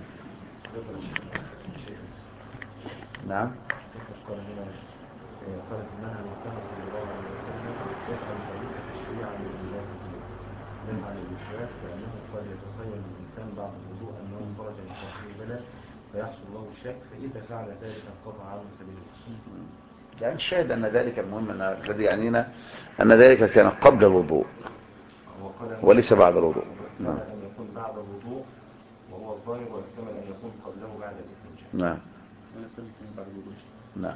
نعم. قالت انها لو كان صلى الله عليه وسلم يفعل ذلك تشريعا لله عن الوسواس، لانه قد يتخيل الانسان بعد الوضوء انه خرج من تحريم بلد فيحصل له الشك، فاذا فعل ذلك انقطع عنه سبيل. يعني الشاهد ان ذلك المهم الذي يعنينا ان ذلك كان قبل الوضوء وليس بعد الوضوء. نعم. ان يكون بعد الوضوء وهو الظاهر، ويحتمل ان يكون قبله بعد الاستنجاء. نعم. نعم.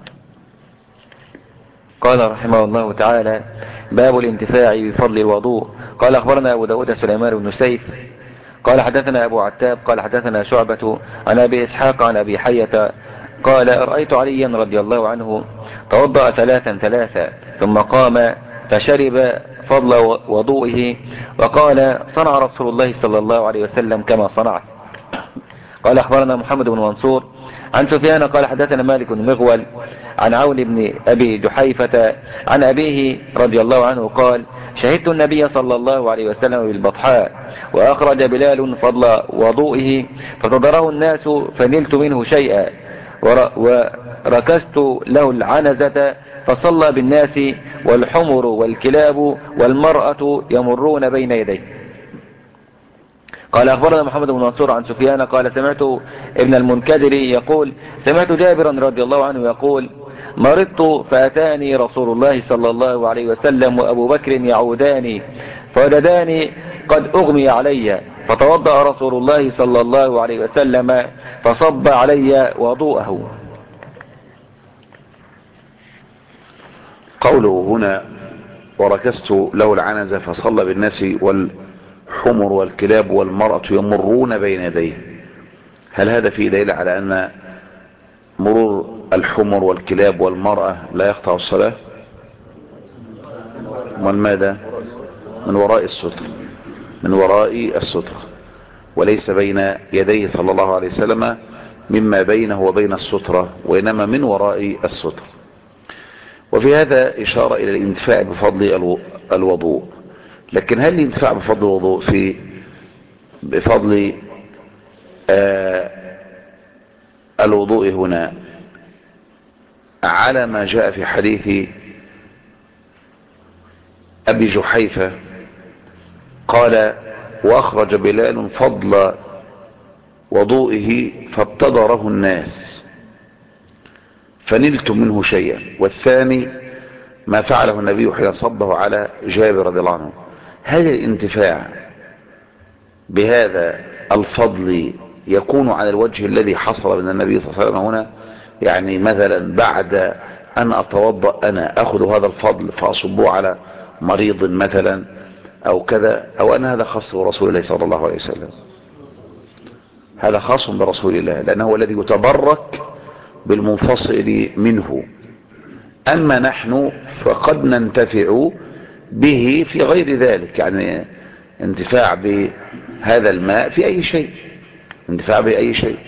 قال رحمه الله تعالى: باب الانتفاع بفضل الوضوء. قال أخبرنا أبو داود سليمان بن سيف قال حدثنا أبو عتاب قال حدثنا شعبة عن أبي إسحاق عن أبي حية قال: رأيت عليا رضي الله عنه توضأ ثلاثا ثم قام فشرب فضل وضوئه وقال: صنع رسول الله صلى الله عليه وسلم كما صنعت. قال أخبرنا محمد بن منصور عن سفيان قال حدثنا مالك بن مغول عن عون بن أبي جحيفة عن أبيه رضي الله عنه قال: شهدت النبي صلى الله عليه وسلم بالبطحاء وأخرج بلال فضل وضوئه فتضره الناس فنلت منه شيئا وركزت له العنزة فصلى بالناس والحمر والكلاب والمرأة يمرون بين يديه. قال أخبرنا محمد بن منصور عن سفيان قال: سمعت ابن المنكدر يقول: سمعت جابرا رضي الله عنه يقول: مرضت فأتاني رسول الله صلى الله عليه وسلم وأبو بكر يعوداني فوجداني قد أغمي علي فتوضأ رسول الله صلى الله عليه وسلم فصب علي وضوءه. قوله هنا وركست له العنزة فصلى بالناس والحمر والكلاب والمرأة يمرون بين يديه، هل هذا فيه دليل على أن مرور الحمر والكلاب والمرأة لا يقطع الصلاة؟ من ماذا؟ من وراء الستر، من وراء الستر، وليس بين يديه صلى الله عليه وسلم مما بينه وبين السترة، وإنما من وراء الستر. وفي هذا إشارة إلى الانتفاع بفضل الوضوء. لكن هل الانتفاع بفضل الوضوء بفضل الوضوء هنا على ما جاء في حديث أبي جحيفة قال وأخرج بلال فضل وضوئه فابتدره الناس فنلت منه شيئا، والثاني ما فعله النبي حين صبه على جابر رضي الله عنه. هل الانتفاع بهذا الفضل يكون على الوجه الذي حصل من النبي صلى الله عليه وسلم هنا؟ يعني مثلا بعد أن أتوضأ أنا أخذ هذا الفضل فأصبه على مريض مثلا أو كذا، أو أن هذا خاص برسول الله صلى الله عليه وسلم؟ هذا خاص برسول الله، لأنه هو الذي يتبرك بالمنفصل منه. أما نحن فقد ننتفع به في غير ذلك، يعني انتفاع بهذا الماء في أي شيء، انتفاع بأي شيء،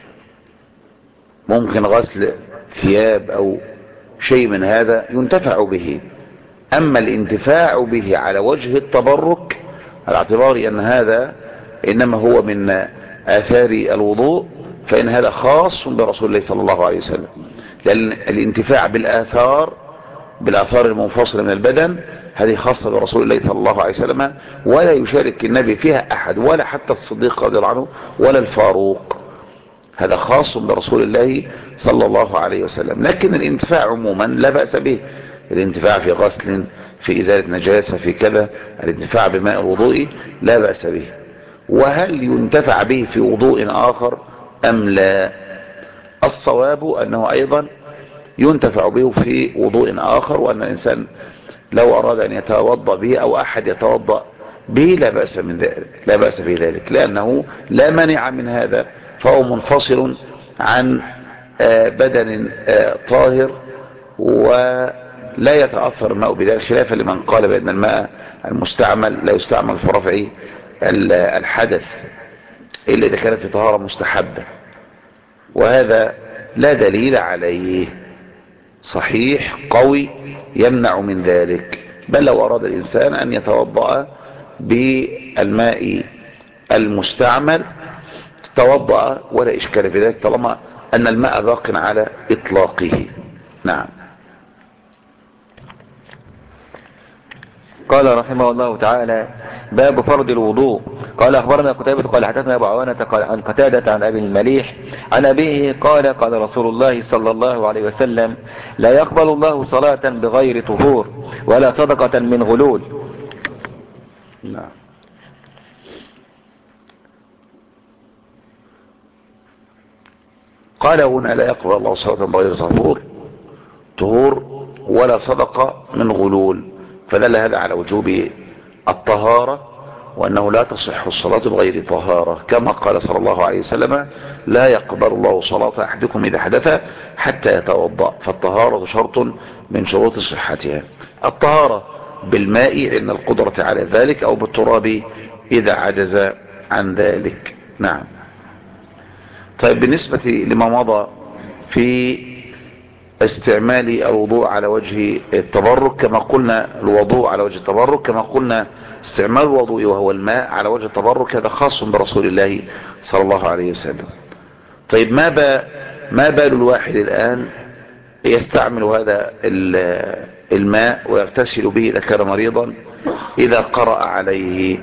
ممكن غسل ثياب أو شيء من هذا ينتفع به. أما الانتفاع به على وجه التبرك على اعتبار أن هذا إنما هو من آثار الوضوء، فإن هذا خاص برسول الله صلى الله عليه وسلم، لأن الانتفاع بالآثار المنفصلة من البدن هذه خاصة برسول الله صلى الله عليه وسلم، ولا يشارك النبي فيها أحد، ولا حتى الصديق رضي الله عنه ولا الفاروق، هذا خاص برسول الله صلى الله عليه وسلم. لكن الانتفاع عموما لا بأس به، الانتفاع في غسل، في إزالة نجاسة، في كذا، الانتفاع بماء الوضوء لا بأس به. وهل ينتفع به في وضوء آخر أم لا؟ الصواب أنه أيضا ينتفع به في وضوء آخر، وأن الإنسان لو أراد أن يتوضأ به أو أحد يتوضأ به لا بأس من ذلك، لا بأس في ذلك، لأنه لا مانع من هذا، فهو منفصل عن بدن طاهر ولا يتأثر الماء بذلك، خلافا لمن قال بأن الماء المستعمل لا يستعمل في رفع الحدث إلا إذا كانت طهارة مستحبة، وهذا لا دليل عليه صحيح قوي يمنع من ذلك. بل لو أراد الإنسان أن يتوضأ بالماء المستعمل توضأ ولا إشكال في ذلك، طالما أن الماء باق على إطلاقه. نعم. قال رحمه الله تعالى باب فرض الوضوء. قال أخبرنا قتيبة قال حدثنا أبو عوانة قال عن قتادة عن أبي المليح عن أبيه قال قال رسول الله صلى الله عليه وسلم لا يقبل الله صلاة بغير طهور ولا صدقة من غلول. نعم. قال هنا لا يقبل الله صلاة بغير طهور ولا صدقة من غلول، فدل هذا على وجوب الطهارة، وأنه لا تصح الصلاة بغير طهارة، كما قال صلى الله عليه وسلم لا يقبل الله صلاة أحدكم إذا حدث حتى يتوضأ، فالطهارة شرط من شروط صحتها. الطهارة بالماء إن القدرة على ذلك، أو بالتراب إذا عجز عن ذلك. نعم. طيب بالنسبة لما مضى في استعمال الوضوء على وجه التبرك، كما قلنا الوضوء على وجه التبرك، كما قلنا استعمال الوضوء وهو الماء على وجه التبرك هذا خاص برسول الله صلى الله عليه وسلم. طيب ما بال الواحد الآن يستعمل هذا الماء ويغتسل به إذا كان مريضا إذا قرأ عليه؟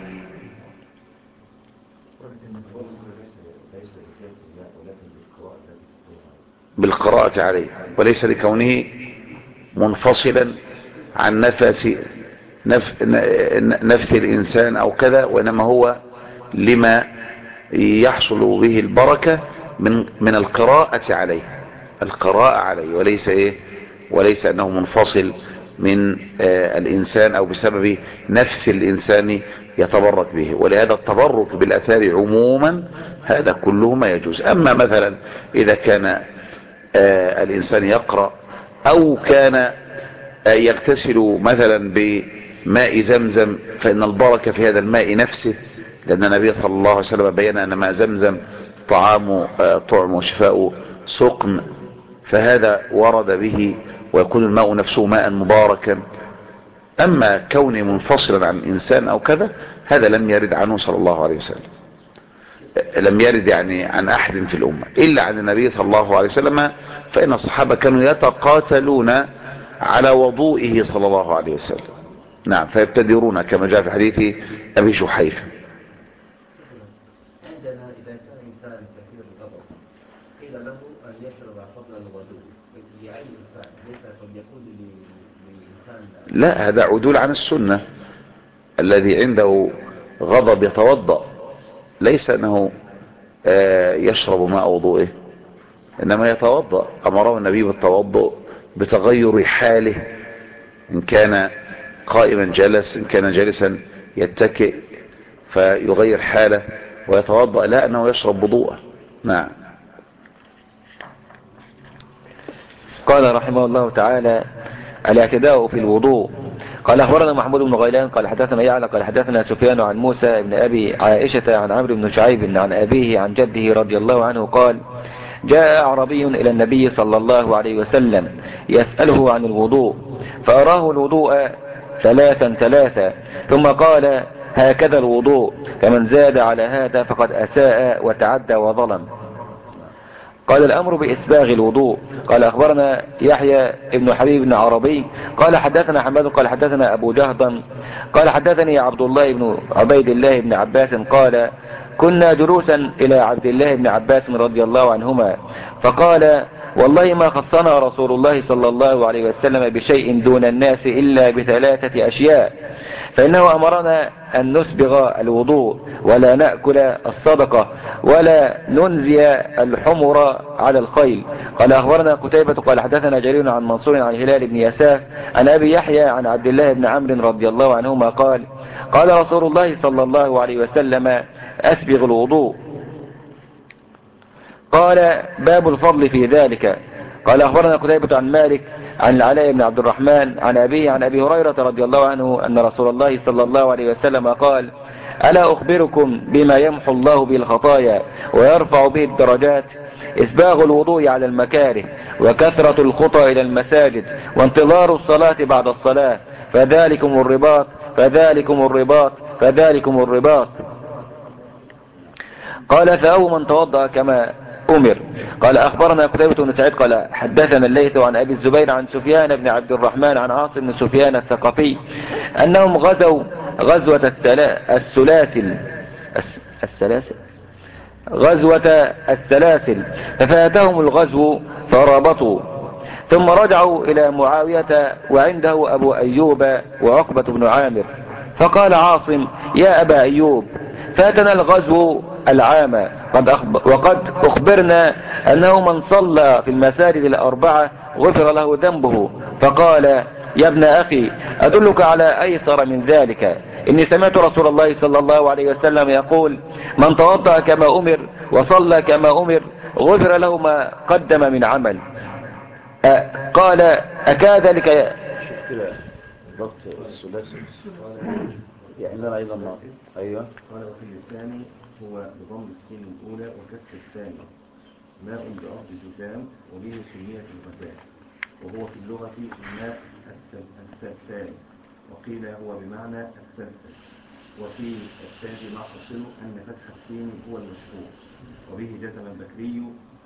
بالقراءة عليه، وليس لكونه منفصلا عن نفس الإنسان أو كذا، وإنما هو لما يحصل به البركة من القراءة عليه، القراءة عليه، وليس ايه، وليس انه منفصل من الانسان او بسبب نفس الانسان يتبرك به. ولهذا التبرك بالاثار عموما هذا كله ما يجوز. اما مثلا اذا كان الانسان يقرأ او كان يغتسل مثلا بماء زمزم، فان البركة في هذا الماء نفسه، لان النبي صلى الله عليه وسلم بين ان ماء زمزم طعم وشفاء سقم، فهذا ورد به ويكون الماء نفسه ماء مباركا. اما كونه منفصلا عن انسان او كذا هذا لم يرد عنه صلى الله عليه وسلم، لم يرد يعني عن احد في الامة الا عن النبي صلى الله عليه وسلم، فان الصحابة كانوا يتقاتلون على وضوئه صلى الله عليه وسلم. نعم، فيبتدرون كما جاء في حديث ابي جحيفة. عندنا إذا كان إنسان كثير الغضب قيل له أن يشرب قبل الغدو لأي إنسان، ليس قد يكون لإنسان. لا، هذا عدول عن السنة. الذي عنده غضب يتوضأ، ليس انه يشرب ماء وضوئه، انما يتوضأ. امره النبي بالتوضؤ بتغير حاله، ان كان قائما جلس، ان كان جالسا يتكئ، فيغير حاله ويتوضأ، لا انه يشرب وضوءه. نعم. قال رحمه الله تعالى: الاعتداء في الوضوء. قال أخبرنا محمود بن غيلان قال حدثنا يعلى قال حدثنا سفيان عن موسى بن أبي عائشة عن عمرو بن شعيب عن أبيه عن جده رضي الله عنه قال: جاء أعرابي إلى النبي صلى الله عليه وسلم يسأله عن الوضوء، فأراه الوضوء ثلاثا ثم قال: هكذا الوضوء، فمن زاد على هذا فقد أساء وتعدى وظلم. قال: الأمر بإسباغ الوضوء. قال أخبرنا يحيى ابن حبيب بن عربي قال حدثنا حماد قال حدثنا أبو جهضم قال حدثني عبد الله بن عبيد الله بن عباس قال: كنا جلوسا إلى عبد الله بن عباس رضي الله عنهما فقال: والله ما خصنا رسول الله صلى الله عليه وسلم بشيء دون الناس إلا بثلاثة أشياء، فإنه أمرنا أن نسبغ الوضوء ولا نأكل الصدقة ولا ننزي الحمر على الخيل. قال أخبرنا قتيبة قال حدثنا جرير عن منصور عن هلال بن يساف عن أبي يحيى عن عبد الله بن عمرو رضي الله عنهما قال: قال رسول الله صلى الله عليه وسلم: أسبغ الوضوء. قال: باب الفضل في ذلك. قال أخبرنا قتيبة عن مالك عن العلاء بن عبد الرحمن عن أبيه عن أبي هريرة رضي الله عنه أن رسول الله صلى الله عليه وسلم قال: ألا أخبركم بما يمحو الله به الخطايا ويرفع به الدرجات؟ إسباغ الوضوء على المكاره، وكثرة الخطى إلى المساجد، وانتظار الصلاة بعد الصلاة، فذلكم الرباط فذلكم الرباط فذلكم الرباط. قال: فأو من توضأ كما أمر. قال أخبرنا قتيبة بن سعيد قال حدثنا الليث عن أبي الزبير عن سفيان بن عبد الرحمن عن عاصم بن سفيان الثقفي أنهم غزوا غزوة السلاسل ففاتهم الغزو فرابطوا، ثم رجعوا إلى معاوية وعنده أبو أيوب وعقبة بن عامر، فقال عاصم: يا أبا أيوب، فاتنا الغزو العام وقد أخبرنا أنه من صلى في المساجد الأربعة غفر له ذنبه. فقال: يا ابن أخي، أدلك على أيسر من ذلك؟ إني سمعت رسول الله صلى الله عليه وسلم يقول: من توضأ كما أمر وصلى كما أمر غفر له ما قدم من عمل. قال: أكذلك يا شوف كده ضبط الثلاثي يعني ايضا ناقص. ايوه. قال: وفي الثاني هو بضم السين الأولى وكسر الثاني، ماء بأرض جسام وبه سمية الغسال، وهو في اللغة الماء السلسال، وقيل هو بمعنى السلسل. وفي الثاني معتصم أن فتح السين هو المشهور، وبه جزم البكري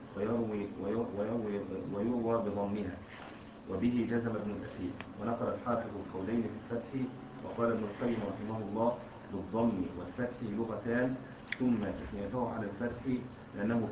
ويروى بضمها، وبه جزم ابن الأثير. ونقل الحافظ القولين في الفتح، وقال ابن القيم رحمه الله: بالضم والفتح لغتان، ثم تثنيته على الفتح لأنه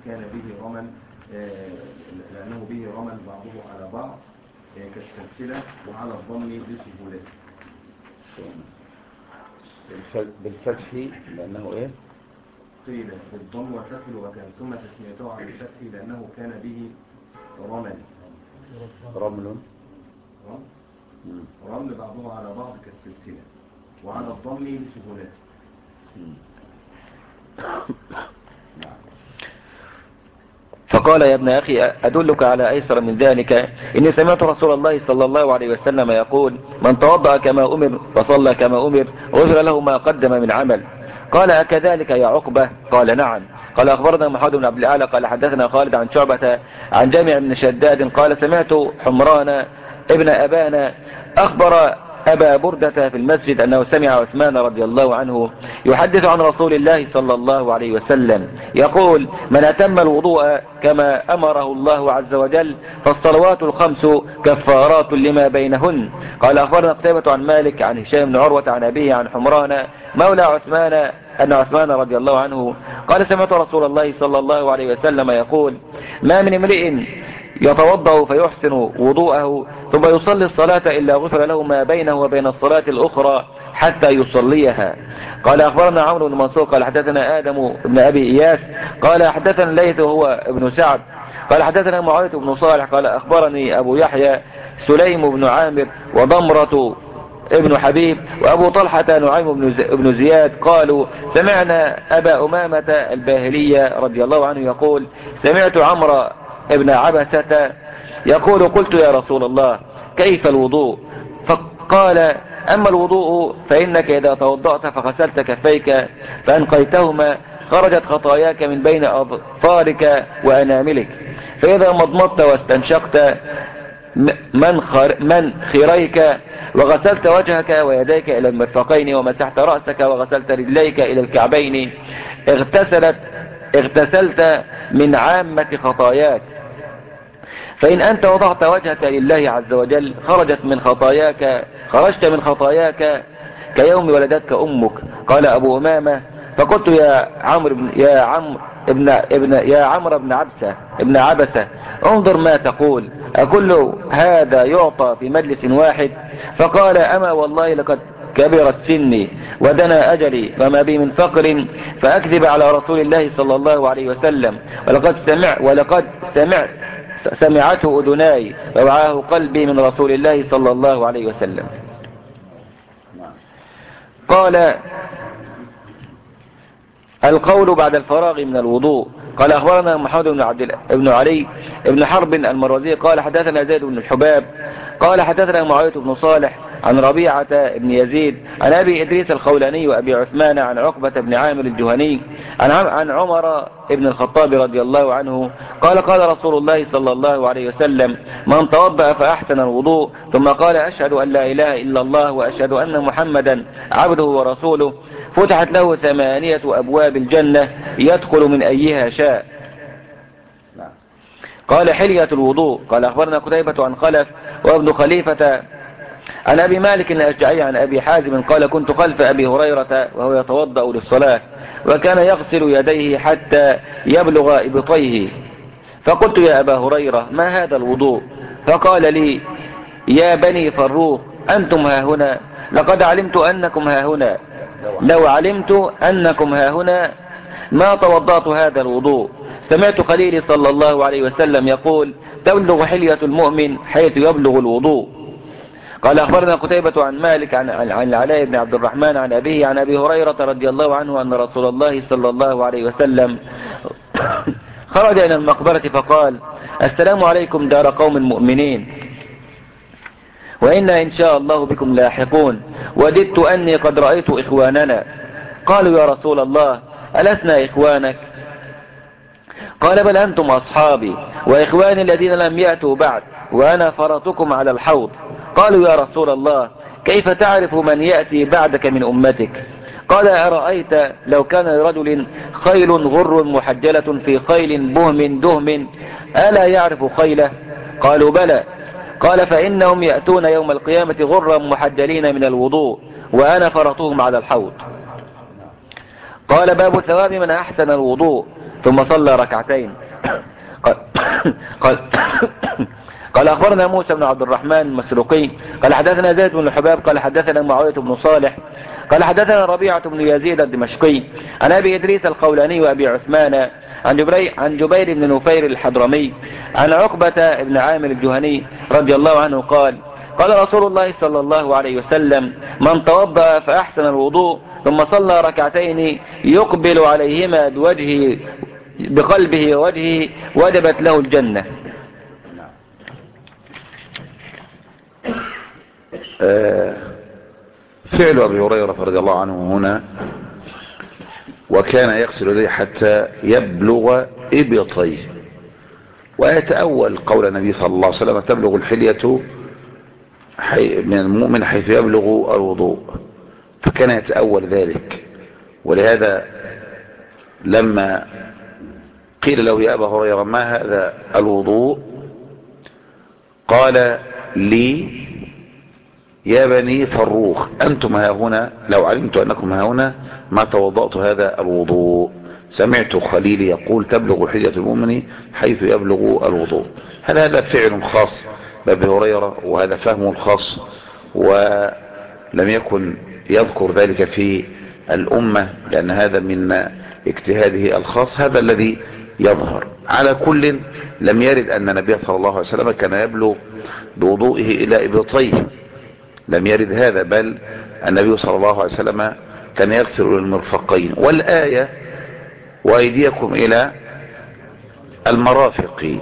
به رمل بعضه على بعض كالسلسلة، وعلى الضم بسهولته. بالفتح لأنه ايه؟ قيل بالضم والفتح لغتان، ثم تسميته على الفتح لأنه كان به رمل. رمل. رمل بعضها على بعض كالسلسلة، وعلى الضم لسهولته. فقال يا ابن أخي أدلك على أيسر من ذلك، إني سمعت رسول الله صلى الله عليه وسلم يقول من توضأ كما أمر وصلى كما أمر غفر له ما قدم من عمل. قال أكذلك يا عقبة؟ قال نعم. قال أخبرنا محمد بن عبد الأعلى قال حدثنا خالد عن شعبة عن جامع بن شداد قال سمعت حمران ابن أبان أخبر أبا بردة في المسجد أنه سمع عثمان رضي الله عنه يحدث عن رسول الله صلى الله عليه وسلم يقول من أتم الوضوء كما أمره الله عز وجل فالصلوات الخمس كفارات لما بينهن. قال أخبرنا قتيبة عن مالك عن هشام بن عروة عن أبيه عن حمران مولى عثمان أن عثمان رضي الله عنه قال سمعت رسول الله صلى الله عليه وسلم يقول ما من امرئ يتوضأ فيحسن وضوءه ثم يصلي الصلاة إلا غفر له ما بينه وبين الصلاة الأخرى حتى يصليها. قال أخبرنا عمرو بن منصور قال حدثنا آدم بن أبي إياس قال حدثنا الليث هو ابن سعد قال حدثنا معاوية بن صالح قال أخبرني أبو يحيى سليم بن عامر وضمرة ابن حبيب وأبو طلحة نعيم بن زياد قالوا سمعنا أبا أمامة الباهلية رضي الله عنه يقول سمعت عمرو ابن عبسة يقول قلت يا رسول الله كيف الوضوء؟ فقال أما الوضوء فإنك إذا توضأت فغسلت كفيك فأنقيتهما خرجت خطاياك من بين أظفارك وأناملك، فإذا مضمضت واستنشقت من خيريك وغسلت وجهك ويديك إلى المرفقين ومسحت رأسك وغسلت رجليك إلى الكعبين اغتسلت من عامة خطاياك. فإن أنت وضعت وجهك لله عز وجل خرجت خرجت من خطاياك كيوم ولدتك أمك. قال أبو أمامة فقلت يا عمرو بن عبسة انظر ما تقول أكل هذا يعطى في مجلس واحد؟ فقال أما والله لقد كبرت سني ودنا أجلي وما بي من فقر فأكذب على رسول الله صلى الله عليه وسلم ولقد سمعته أذناي ووعاه قلبي من رسول الله صلى الله عليه وسلم. قال القول بعد الفراغ من الوضوء. قال أخبرنا محمد بن علي بن حرب المروزي قال حدثنا زيد بن الحباب قال حدثنا معاوية بن صالح عن ربيعة بن يزيد عن أبي إدريس الخولاني وأبي عثمان عن عقبة بن عامر الجهني عن عمر بن الخطاب رضي الله عنه قال قال رسول الله صلى الله عليه وسلم من توضأ فأحسن الوضوء ثم قال أشهد أن لا إله إلا الله وأشهد أن محمدا عبده ورسوله فتحت له 8 أبواب الجنة يدخل من أيها شاء. قال حلية الوضوء. قال أخبرنا قتيبة عن خلف وابن خليفة عن أبي مالك الأشجعي عن أبي حازم قال كنت خلف أبي هريرة وهو يتوضأ للصلاة وكان يغسل يديه حتى يبلغ إبطيه، فقلت يا أبا هريرة ما هذا الوضوء؟ فقال لي يا بني فروخ أنتم هاهنا لقد علمت أنكم هاهنا، لو علمت أنكم هاهنا ما توضأت هذا الوضوء. سمعت خليلي صلى الله عليه وسلم يقول تبلغ حلية المؤمن حيث يبلغ الوضوء. قال أخبرنا قتيبة عن مالك عن العلاء بن عبد الرحمن عن أبيه عن أبي هريرة رضي الله عنه أن رسول الله صلى الله عليه وسلم خرج إلى المقبرة فقال السلام عليكم دار قوم مؤمنين وإنا إن شاء الله بكم لاحقون وددت أني قد رأيت إخواننا. قالوا يا رسول الله ألسنا إخوانك؟ قال بل أنتم أصحابي وإخواني الذين لم يأتوا بعد وأنا فرطكم على الحوض. قالوا يا رسول الله كيف تعرف من يأتي بعدك من أمتك؟ قال أرأيت لو كان لرجل خيل غر محجلة في خيل بهم دهم ألا يعرف خيله؟ قالوا بلى. قال فإنهم يأتون يوم القيامة غرا محجلين من الوضوء وأنا فرطهم على الحوض. قال باب ثواب من أحسن الوضوء ثم صلى ركعتين. قال أخبرنا موسى بن عبد الرحمن المسروقي قال حدثنا زيد بن الحباب قال حدثنا معاوية بن صالح قال حدثنا ربيعة بن يزيد الدمشقي عن أبي إدريس القولاني وأبي عثمان عن جبير بن نفير الحضرمي عن عقبة بن عامر الجهني رضي الله عنه قال قال رسول الله صلى الله عليه وسلم من توضأ فأحسن الوضوء ثم صلى ركعتين يقبل عليهما بقلبه ووجهه وجبت له الجنة. فعل أبي هريرة رضي الله عنه هنا وكان يغسل يديه حتى يبلغ إبطيه، ويتأول قول النبي صلى الله عليه وسلم تبلغ الحلية من المؤمن حيث يبلغ الوضوء، فكان يتأول ذلك. ولهذا لما قيل له يا أبا هريرة ما هذا الوضوء قال لي يا بني فروخ أنتم ها هنا لو علمت أنكم ها هنا ما توضأت هذا الوضوء. سمعت خليلي يقول تبلغ حجة المؤمن حيث يبلغ الوضوء. هل هذا فعل خاص بأبي هريرة وهذا فهمه الخاص ولم يكن يذكر ذلك في الأمة لأن هذا من اجتهاده الخاص؟ هذا الذي يظهر. على كل لم يرد أن النبي صلى الله عليه وسلم كان يبلغ بوضوئه إلى إبطيه، لم يرد هذا، بل النبي صلى الله عليه وسلم كان يغسل المرفقين. والآية وأيديكم إلى المرافق،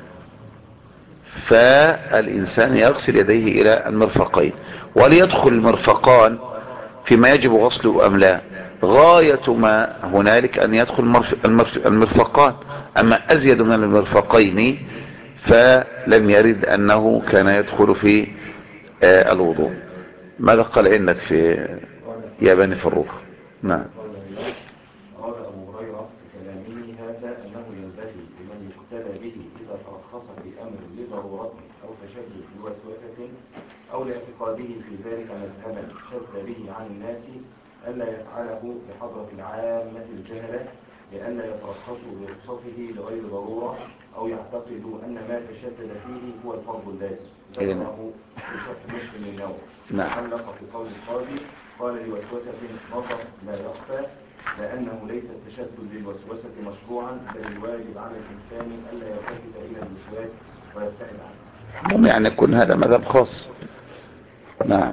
فالإنسان يغسل يديه إلى المرفقين. وليدخل المرفقان فيما يجب غسله أم لا؟ غاية ما هنالك أن يدخل المرفقان، أما أزيد من المرفقين فلم يرد أنه كان يدخل في الوضوء. ماذا قال عندك في يا بني فروخ؟ نعم. قال أبو هريرة في كلامه هذا أنه ينبغي لمن يقتدى به إذا ترخص في أمر لضرورة أو تشبه بوسوسة أو لاعتقاده في ذلك مذهبا شد به عن الناس ألا يفعله بحضرة العامة الجهلة لئلا يترخصوا برخصته لغير ضرورة أو يعتقدوا أن ما تشدد فيه هو الفرض اللازم ذكره في شرح مسلم النووي. نعم. علق في قول القاضي قال لوسوسة نظر لا يخفى لأنه ليس التشدد بالوسوسة مشروعا بل الواجب على الإنسان ألا يلتفت إلى الوسواس ويبتعد عنه. يعني يكون هذا مذهب خاص. نعم.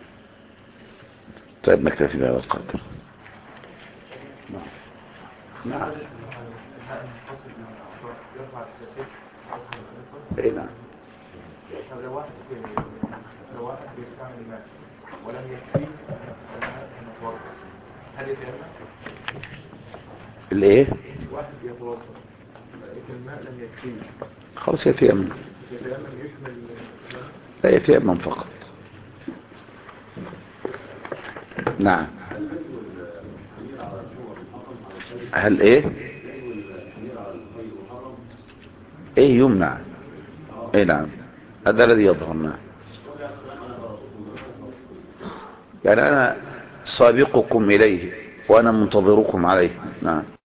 طيب نكتفي بهذا القدر. نعم. اي نعم. لو واحد بيستعمل الماء ولم يكفيه المتوضا هل يتيمم؟ الايه؟ واحد بيتوضا لكن الماء لم يكفيه خلاص يتيمم. يشمل لا يتيمم فقط. نعم. هل ايه؟ ايه يمنع؟ ايه نعم، هذا الذي يظهر. نعم. يعني انا سابقكم اليه وانا منتظركم عليه. نعم.